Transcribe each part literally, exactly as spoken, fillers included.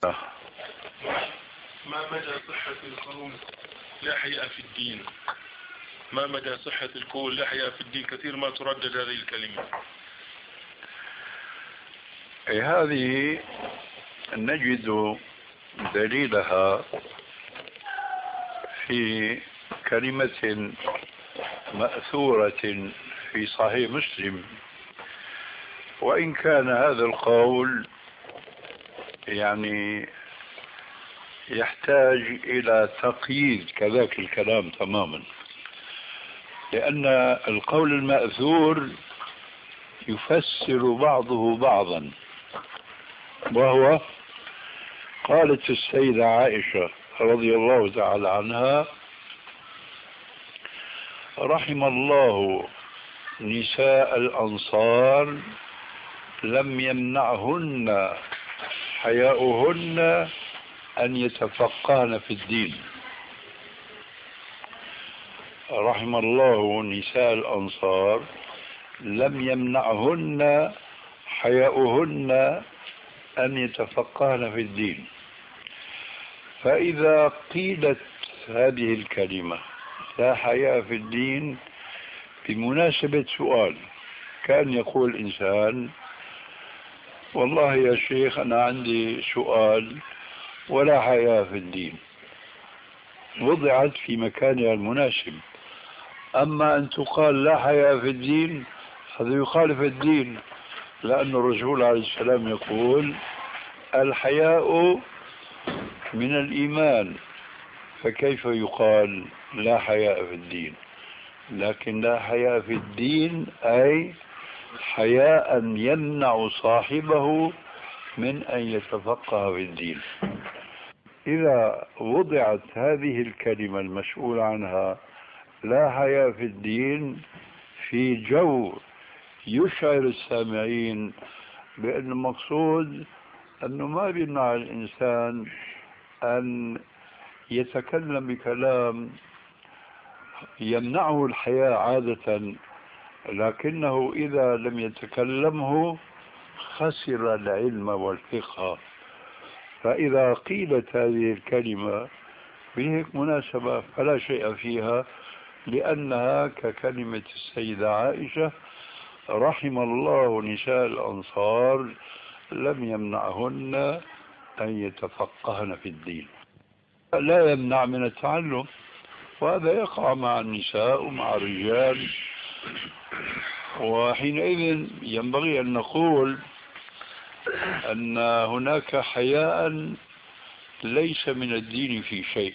ما مدى صحة القول لا حياء في الدين؟ ما مدى صحة القول لا حياء في الدين؟ كثير ما تردد هذه الكلمة. هذه نجد دليلها في كلمة مأثورة في صحيح مسلم، وإن كان هذا القول يعني يحتاج إلى تقييد كذاك الكلام تماما، لأن القول المأثور يفسر بعضه بعضا، وهو قالت السيدة عائشة رضي الله تعالى عنها: رحم الله نساء الأنصار لم يمنعهن حياؤهن أن يتفقهن في الدين. رحم الله نساء الأنصار لم يمنعهن حياؤهن أن يتفقهن في الدين. فإذا قيلت هذه الكلمة لا حياء في الدين بمناسبة سؤال، كان يقول إنسان: والله يا شيخ أنا عندي سؤال ولا حياء في الدين، وضعت في مكانها المناسب. أما أن تقال لا حياء في الدين هذا يخالف الدين، لأن الرسول عليه السلام يقول: الحياء من الإيمان، فكيف يقال لا حياء في الدين؟ لكن لا حياء في الدين أي حياء يمنع صاحبه من أن يتفقه في الدين. إذا وضعت هذه الكلمة المسؤول عنها لا حياء في الدين في جو يشعر السامعين بأن المقصود أنه ما بيمنع الإنسان أن يتكلم بكلام يمنعه الحياء عادة، لكنه إذا لم يتكلمه خسر العلم والفقه. فإذا قيلت هذه الكلمة بهيك مناسبة فلا شيء فيها، لأنها ككلمة السيدة عائشة: رحم الله نساء الأنصار لم يمنعهن أن يتفقهن في الدين. لا يمنع من التعلم، وهذا يقع مع النساء ومع الرجال. وحينئذ ينبغي أن نقول أن هناك حياء ليس من الدين في شيء،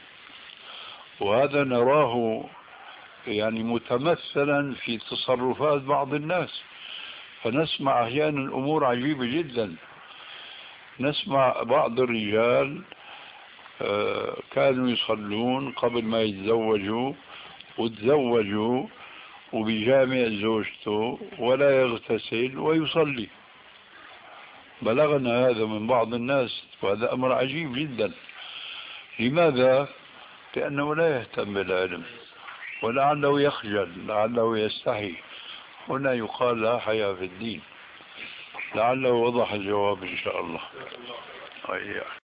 وهذا نراه يعني متمثلا في تصرفات بعض الناس. فنسمع أحيانا الأمور عجيبة جدا. نسمع بعض الرجال كانوا يصلون قبل ما يتزوجوا، وتزوجوا وبجامع زوجته ولا يغتسل ويصلي. بلغنا هذا من بعض الناس، وهذا أمر عجيب جدا. لماذا؟ لأنه لا يهتم بالعلم، ولعله يخجل، لعله يستحي. هنا يقال لا حياء في الدين. لعله وضح الجواب إن شاء الله.